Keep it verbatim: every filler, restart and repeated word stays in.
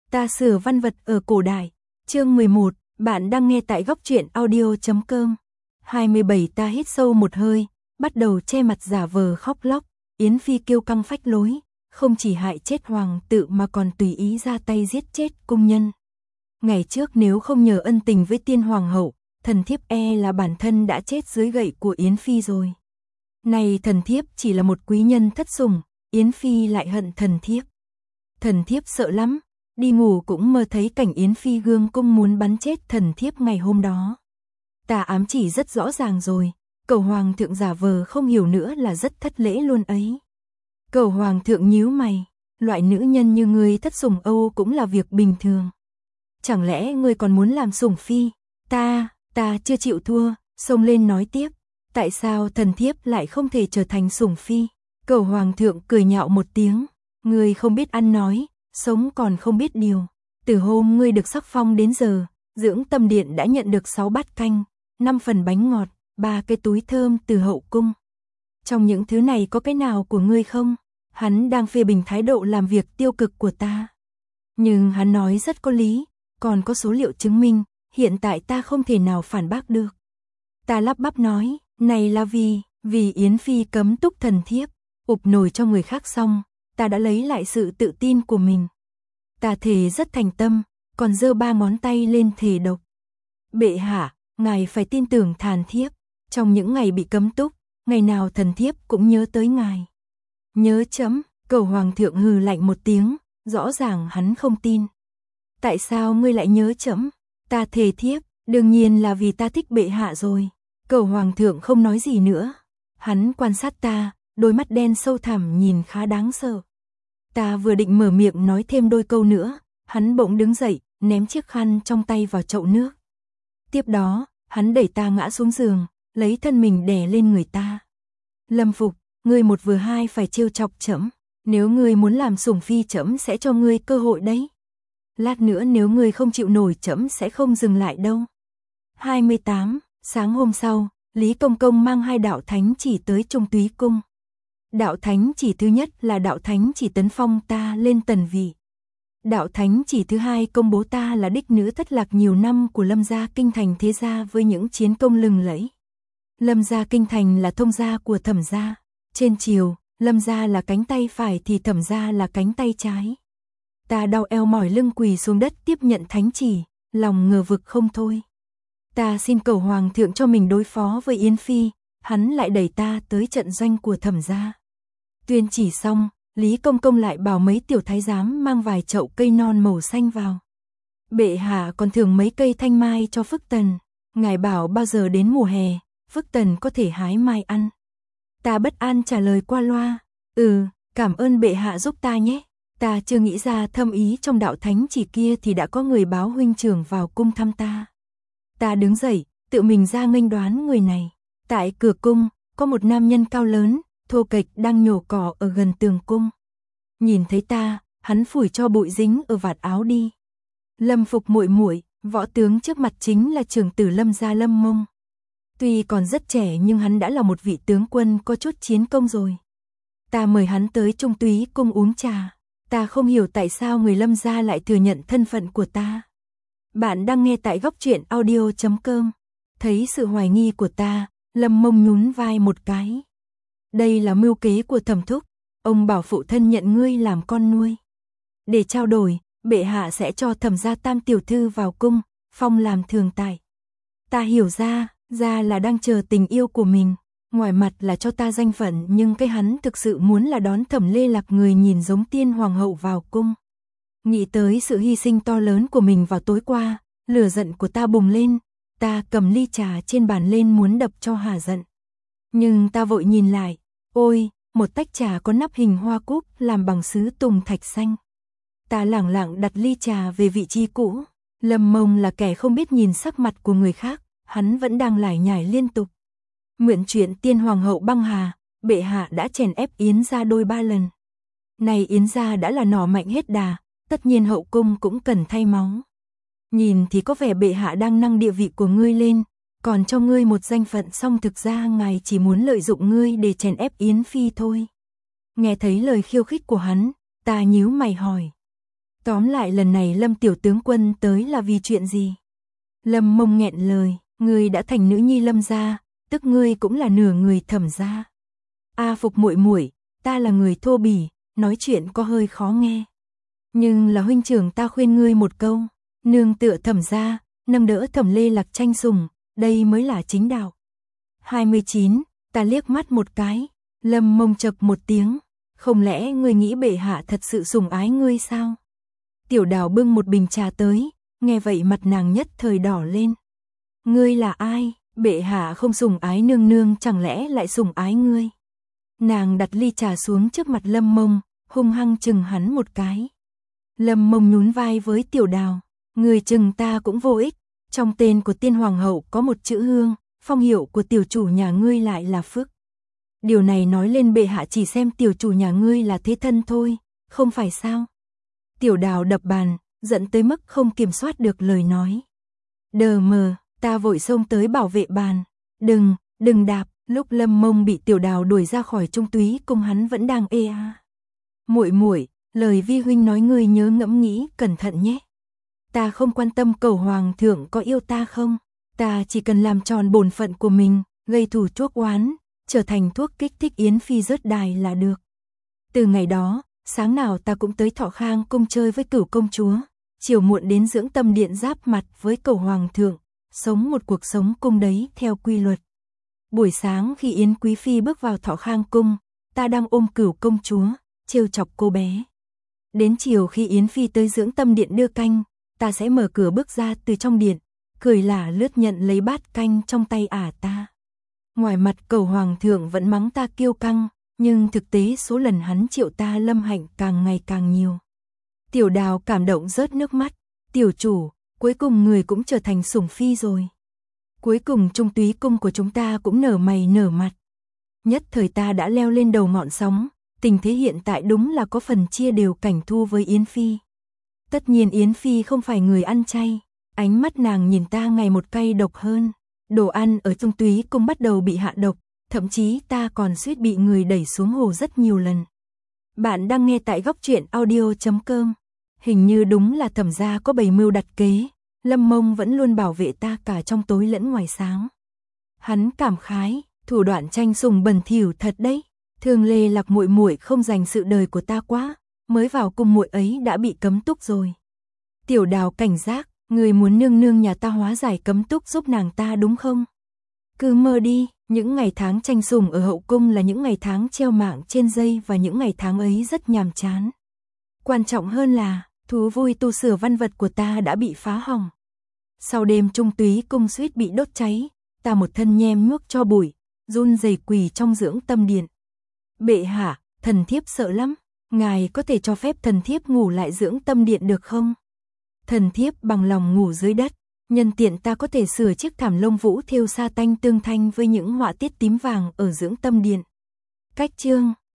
Ta sửa văn vật ở cổ đại. Chương mười một, bạn đang nghe tại góc truyện audio chấm com. hai mươi bảy Ta hít sâu một hơi, bắt đầu che mặt giả vờ khóc lóc. Yến Phi kiêu căng phách lối, không chỉ hại chết hoàng tự mà còn tùy ý ra tay giết chết cung nhân. Ngày trước nếu không nhờ ân tình với tiên hoàng hậu, thần thiếp e là bản thân đã chết dưới gậy của Yến Phi rồi. Này thần thiếp chỉ là một quý nhân thất sủng, Yến Phi lại hận thần thiếp. Thần thiếp sợ lắm, đi ngủ cũng mơ thấy cảnh Yến Phi gương cung muốn bắn chết thần thiếp ngày hôm đó. Ta ám chỉ rất rõ ràng rồi, cầu hoàng thượng giả vờ không hiểu nữa là rất thất lễ luôn ấy. Cầu hoàng thượng nhíu mày, loại nữ nhân như ngươi thất sủng Âu cũng là việc bình thường. Chẳng lẽ ngươi còn muốn làm sủng phi? Ta, ta chưa chịu thua, xông lên nói tiếp. Tại sao thần thiếp lại không thể trở thành sủng phi? Cầu hoàng thượng cười nhạo một tiếng. Ngươi không biết ăn nói, sống còn không biết điều. Từ hôm ngươi được sắc phong đến giờ, dưỡng tâm điện đã nhận được sáu bát canh, năm phần bánh ngọt, ba cái túi thơm từ hậu cung. Trong những thứ này có cái nào của ngươi không? Hắn đang phê bình thái độ làm việc tiêu cực của ta. Nhưng hắn nói rất có lý, còn có số liệu chứng minh, hiện tại ta không thể nào phản bác được. Ta lắp bắp nói, này là vì, vì Yến Phi cấm túc thần thiếp, ụp nổi cho người khác xong, ta đã lấy lại sự tự tin của mình. Ta thề rất thành tâm, còn giơ ba ngón tay lên thề độc. Bệ hạ, ngài phải tin tưởng thần thiếp, trong những ngày bị cấm túc, ngày nào thần thiếp cũng nhớ tới ngài. Nhớ chấm, cầu hoàng thượng hừ lạnh một tiếng, rõ ràng hắn không tin. Tại sao ngươi lại nhớ chấm? Ta thề thiếp, đương nhiên là vì ta thích bệ hạ rồi. Cầu hoàng thượng không nói gì nữa. Hắn quan sát ta, đôi mắt đen sâu thẳm nhìn khá đáng sợ. Ta vừa định mở miệng nói thêm đôi câu nữa, hắn bỗng đứng dậy, ném chiếc khăn trong tay vào chậu nước. Tiếp đó, hắn đẩy ta ngã xuống giường, lấy thân mình đè lên người ta. Lâm Phục, ngươi một vừa hai phải trêu chọc trẫm, nếu ngươi muốn làm sủng phi trẫm sẽ cho ngươi cơ hội đấy. Lát nữa nếu ngươi không chịu nổi trẫm sẽ không dừng lại đâu. hai mươi tám Sáng hôm sau, Lý Công Công mang hai đạo thánh chỉ tới Trung Túy Cung. Đạo thánh chỉ thứ nhất là đạo thánh chỉ tấn phong ta lên tần vị. Đạo thánh chỉ thứ hai công bố ta là đích nữ thất lạc nhiều năm của Lâm gia kinh thành thế gia với những chiến công lừng lẫy. Lâm gia kinh thành là thông gia của Thẩm gia. Trên triều, Lâm gia là cánh tay phải thì Thẩm gia là cánh tay trái. Ta đau eo mỏi lưng quỳ xuống đất tiếp nhận thánh chỉ, lòng ngờ vực không thôi. Ta xin cầu hoàng thượng cho mình đối phó với Yến Phi, hắn lại đẩy ta tới trận doanh của Thẩm gia. Tuyên chỉ xong, Lý Công Công lại bảo mấy tiểu thái giám mang vài chậu cây non màu xanh vào. Bệ hạ còn thường mấy cây thanh mai cho Phức Tần, ngài bảo bao giờ đến mùa hè, Phức Tần có thể hái mai ăn. Ta bất an trả lời qua loa, ừ, cảm ơn bệ hạ giúp ta nhé. Ta chưa nghĩ ra thâm ý trong đạo thánh chỉ kia thì đã có người báo huynh trưởng vào cung thăm ta. Ta đứng dậy, tự mình ra nghênh đoán người này. Tại cửa cung, có một nam nhân cao lớn, thô kệch đang nhổ cỏ ở gần tường cung. Nhìn thấy ta, hắn phủi cho bụi dính ở vạt áo đi. Lâm Phục muội muội, võ tướng trước mặt chính là trưởng tử Lâm gia Lâm Mông. Tuy còn rất trẻ nhưng hắn đã là một vị tướng quân có chút chiến công rồi. Ta mời hắn tới Trung Túy Cung uống trà. Ta không hiểu tại sao người Lâm gia lại thừa nhận thân phận của ta. Bạn đang nghe tại góc truyện audio chấm com. Thấy sự hoài nghi của ta, Lâm Mông nhún vai một cái. Đây là mưu kế của Thẩm thúc, ông bảo phụ thân nhận ngươi làm con nuôi. Để trao đổi, bệ hạ sẽ cho Thẩm gia tam tiểu thư vào cung, phong làm thường tại. Ta hiểu ra, ra là đang chờ tình yêu của mình. Ngoài mặt là cho ta danh phận nhưng cái hắn thực sự muốn là đón Thẩm Lê Lạc người nhìn giống tiên hoàng hậu vào cung. Nghĩ tới sự hy sinh to lớn của mình vào tối qua, lửa giận của ta bùng lên, ta cầm ly trà trên bàn lên muốn đập cho hả giận. Nhưng ta vội nhìn lại, ôi, một tách trà có nắp hình hoa cúc làm bằng sứ tùng thạch xanh. Ta lẳng lặng đặt ly trà về vị trí cũ. Lâm Mông là kẻ không biết nhìn sắc mặt của người khác, hắn vẫn đang lải nhải liên tục. Mượn chuyện tiên hoàng hậu băng hà, bệ hạ đã chèn ép Yến gia đôi ba lần. Này Yến gia đã là nỏ mạnh hết đà, tất nhiên hậu cung cũng cần thay máu. Nhìn thì có vẻ bệ hạ đang nâng địa vị của ngươi lên, còn cho ngươi một danh phận song thực ra ngài chỉ muốn lợi dụng ngươi để chèn ép Yến Phi thôi. Nghe thấy lời khiêu khích của hắn, ta nhíu mày hỏi. Tóm lại lần này Lâm tiểu tướng quân tới là vì chuyện gì? Lâm Mông nghẹn lời, ngươi đã thành nữ nhi Lâm gia, tức ngươi cũng là nửa người Thẩm gia. A Phục muội muội, ta là người thô bỉ, nói chuyện có hơi khó nghe. Nhưng là huynh trưởng ta khuyên ngươi một câu, nương tựa Thẩm gia, nâng đỡ Thẩm Lê Lạc tranh sủng, đây mới là chính đạo. hai mươi chín, ta liếc mắt một cái, Lâm Mông chậc một tiếng, không lẽ ngươi nghĩ bệ hạ thật sự sủng ái ngươi sao? Tiểu Đào bưng một bình trà tới, nghe vậy mặt nàng nhất thời đỏ lên. Ngươi là ai? Bệ hạ không sủng ái nương nương chẳng lẽ lại sủng ái ngươi? Nàng đặt ly trà xuống trước mặt Lâm Mông, hung hăng chừng hắn một cái. Lâm Mông nhún vai với Tiểu Đào, người chừng ta cũng vô ích, trong tên của tiên hoàng hậu có một chữ Hương, phong hiệu của tiểu chủ nhà ngươi lại là Phước. Điều này nói lên bệ hạ chỉ xem tiểu chủ nhà ngươi là thế thân thôi, không phải sao? Tiểu Đào đập bàn, giận tới mức không kiểm soát được lời nói. Đờ mờ, ta vội xông tới bảo vệ bàn. Đừng, đừng đạp, lúc Lâm Mông bị Tiểu Đào đuổi ra khỏi Trung Túy cung hắn vẫn đang ê a. Muội muội, lời vi huynh nói ngươi nhớ ngẫm nghĩ cẩn thận nhé. Ta không quan tâm cầu hoàng thượng có yêu ta không, ta chỉ cần làm tròn bổn phận của mình, gây thù chuốc oán, trở thành thuốc kích thích Yến Phi rớt đài là được. Từ ngày đó, sáng nào ta cũng tới Thọ Khang cung chơi với Cửu công chúa, chiều muộn đến Dưỡng Tâm điện giáp mặt với cầu hoàng thượng, sống một cuộc sống cung đấy theo quy luật. Buổi sáng khi Yến Quý Phi bước vào Thọ Khang cung, ta đang ôm Cửu công chúa, trêu chọc cô bé. Đến chiều khi Yến Phi tới Dưỡng Tâm điện đưa canh, ta sẽ mở cửa bước ra từ trong điện, cười lả lướt nhận lấy bát canh trong tay ả ta. Ngoài mặt cầu hoàng thượng vẫn mắng ta kiêu căng, nhưng thực tế số lần hắn triệu ta lâm hạnh càng ngày càng nhiều. Tiểu Đào cảm động rớt nước mắt, tiểu chủ, cuối cùng người cũng trở thành sủng phi rồi. Cuối cùng Trung Túy cung của chúng ta cũng nở mày nở mặt. Nhất thời ta đã leo lên đầu ngọn sóng, tình thế hiện tại đúng là có phần chia đều cảnh thu với Yến Phi. Tất nhiên Yến Phi không phải người ăn chay, ánh mắt nàng nhìn ta ngày một cay độc hơn. Đồ ăn ở Trung Túy cung bắt đầu bị hạ độc, thậm chí ta còn suýt bị người đẩy xuống hồ rất nhiều lần. Bạn đang nghe tại góc truyện audio chấm com. Hình như đúng là Thẩm gia có bày mưu đặt kế, Lâm Mông vẫn luôn bảo vệ ta cả trong tối lẫn ngoài sáng. Hắn cảm khái, thủ đoạn tranh sủng bẩn thỉu thật đấy, Thường Lê Lạc muội muội không dành sự đời của ta quá, mới vào cung muội ấy đã bị cấm túc rồi. Tiểu Đào cảnh giác, người muốn nương nương nhà ta hóa giải cấm túc giúp nàng ta đúng không? Cứ mơ đi, những ngày tháng tranh sủng ở hậu cung là những ngày tháng treo mạng trên dây và những ngày tháng ấy rất nhàm chán. Quan trọng hơn là, thú vui tu sửa văn vật của ta đã bị phá hỏng. Sau đêm Trung Túy cung suýt bị đốt cháy, ta một thân nhem nhuốc cho bụi, run rẩy quỳ trong Dưỡng Tâm điện. Bệ hạ, thần thiếp sợ lắm, ngài có thể cho phép thần thiếp ngủ lại Dưỡng Tâm điện được không? Thần thiếp bằng lòng ngủ dưới đất, nhân tiện ta có thể sửa chiếc thảm lông vũ thêu sa tanh tương thanh với những họa tiết tím vàng ở Dưỡng Tâm điện. Cách chương